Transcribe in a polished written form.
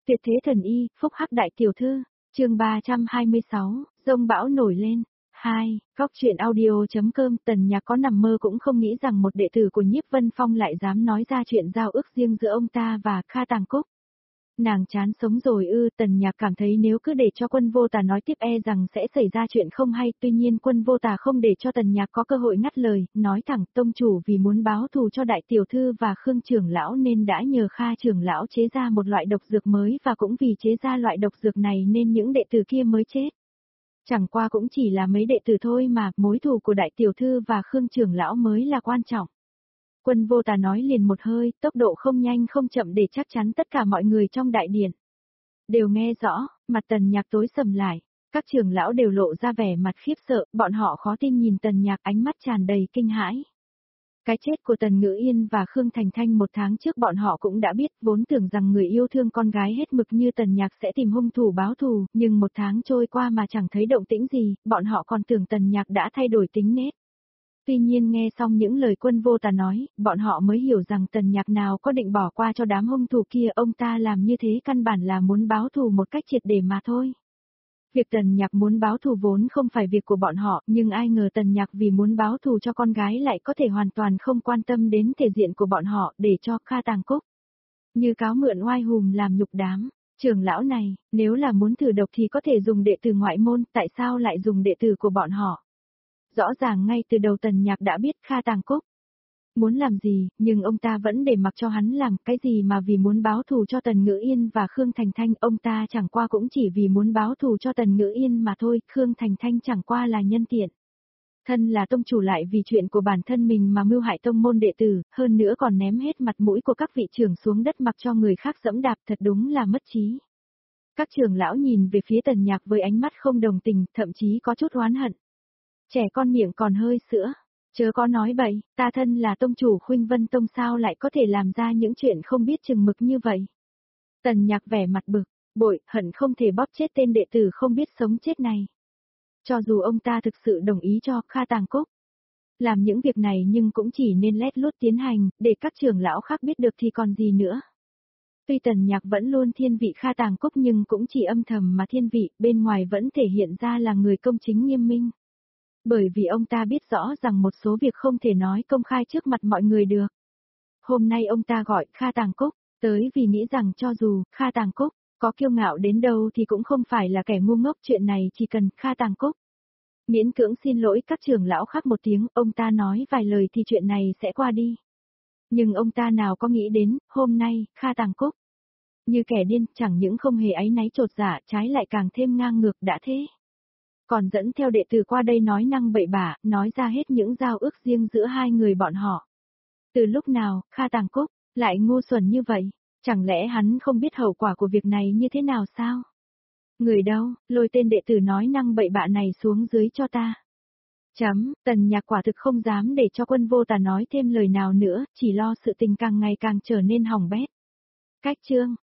Tuyệt thế thần y, phúc hắc đại tiểu thư, chương 326, dông bão nổi lên. 2. Góc truyện audio.com. Tần Nhạc có nằm mơ cũng không nghĩ rằng một đệ tử của Nhiếp Vân Phong lại dám nói ra chuyện giao ước riêng giữa ông ta và Kha Tàng Cúc. Nàng chán sống rồi ư? Tần Nhạc cảm thấy nếu cứ để cho Quân Vô Tà nói tiếp e rằng sẽ xảy ra chuyện không hay, tuy nhiên Quân Vô Tà không để cho Tần Nhạc có cơ hội ngắt lời, nói thẳng tông chủ vì muốn báo thù cho đại tiểu thư và Khương trưởng lão nên đã nhờ Kha trưởng lão chế ra một loại độc dược mới, và cũng vì chế ra loại độc dược này nên những đệ tử kia mới chết. Chẳng qua cũng chỉ là mấy đệ tử thôi mà, mối thù của đại tiểu thư và Khương trưởng lão mới là quan trọng. Quân Vô Tà nói liền một hơi, tốc độ không nhanh không chậm để chắc chắn tất cả mọi người trong đại điện đều nghe rõ. Mặt Tần Nhạc tối sầm lại, các trưởng lão đều lộ ra vẻ mặt khiếp sợ, bọn họ khó tin nhìn Tần Nhạc, ánh mắt tràn đầy kinh hãi. Cái chết của Tần Ngữ Yên và Khương Thành Thanh một tháng trước bọn họ cũng đã biết, vốn tưởng rằng người yêu thương con gái hết mực như Tần Nhạc sẽ tìm hung thủ báo thù, nhưng một tháng trôi qua mà chẳng thấy động tĩnh gì, bọn họ còn tưởng Tần Nhạc đã thay đổi tính nết. Tuy nhiên nghe xong những lời Quân Vô Tà nói, bọn họ mới hiểu rằng Tần Nhạc nào có định bỏ qua cho đám hung thủ kia, ông ta làm như thế căn bản là muốn báo thù một cách triệt để mà thôi. Việc Tần Nhạc muốn báo thù vốn không phải việc của bọn họ, nhưng ai ngờ Tần Nhạc vì muốn báo thù cho con gái lại có thể hoàn toàn không quan tâm đến thể diện của bọn họ, để cho Kha Tàng Cúc như cáo mượn oai hùm làm nhục đám trưởng lão này. Nếu là muốn thử độc thì có thể dùng đệ tử ngoại môn, tại sao lại dùng đệ tử của bọn họ? Rõ ràng ngay từ đầu Tần Nhạc đã biết Kha Tàng Cúc muốn làm gì, nhưng ông ta vẫn để mặc cho hắn làm cái gì mà vì muốn báo thù cho Tần Ngữ Yên và Khương Thành Thanh, ông ta chẳng qua cũng chỉ vì muốn báo thù cho Tần Ngữ Yên mà thôi, Khương Thành Thanh chẳng qua là nhân tiện. Thân là tông chủ lại vì chuyện của bản thân mình mà mưu hại tông môn đệ tử, hơn nữa còn ném hết mặt mũi của các vị trưởng xuống đất mặc cho người khác dẫm đạp, thật đúng là mất trí. Các trưởng lão nhìn về phía Tần Nhạc với ánh mắt không đồng tình, thậm chí có chút oán hận. Trẻ con miệng còn hơi sữa, chớ có nói bậy, ta thân là tông chủ Khuynh Vân Tông sao lại có thể làm ra những chuyện không biết chừng mực như vậy. Tần Nhạc vẻ mặt bực, bội, hận không thể bóp chết tên đệ tử không biết sống chết này. Cho dù ông ta thực sự đồng ý cho Kha Tàng Cúc làm những việc này nhưng cũng chỉ nên lét lút tiến hành, để các trưởng lão khác biết được thì còn gì nữa. Tuy Tần Nhạc vẫn luôn thiên vị Kha Tàng Cúc nhưng cũng chỉ âm thầm mà thiên vị, bên ngoài vẫn thể hiện ra là người công chính nghiêm minh. Bởi vì ông ta biết rõ rằng một số việc không thể nói công khai trước mặt mọi người được. Hôm nay ông ta gọi Kha Tàng Cúc tới vì nghĩ rằng cho dù Kha Tàng Cúc có kiêu ngạo đến đâu thì cũng không phải là kẻ ngu ngốc, chuyện này chỉ cần Kha Tàng Cúc miễn cưỡng xin lỗi các trưởng lão khác một tiếng, ông ta nói vài lời thì chuyện này sẽ qua đi. Nhưng ông ta nào có nghĩ đến, hôm nay, Kha Tàng Cúc như kẻ điên, chẳng những không hề áy náy chột dạ, trái lại càng thêm ngang ngược đã thế. Còn dẫn theo đệ tử qua đây nói năng bậy bạ, nói ra hết những giao ước riêng giữa hai người bọn họ. Từ lúc nào, Kha Tàng Cúc lại ngu xuẩn như vậy? Chẳng lẽ hắn không biết hậu quả của việc này như thế nào sao? Người đâu, lôi tên đệ tử nói năng bậy bạ này xuống dưới cho ta. Tần Nhạc quả thực không dám để cho Quân Vô Tà nói thêm lời nào nữa, chỉ lo sự tình càng ngày càng trở nên hỏng bét. Cách chương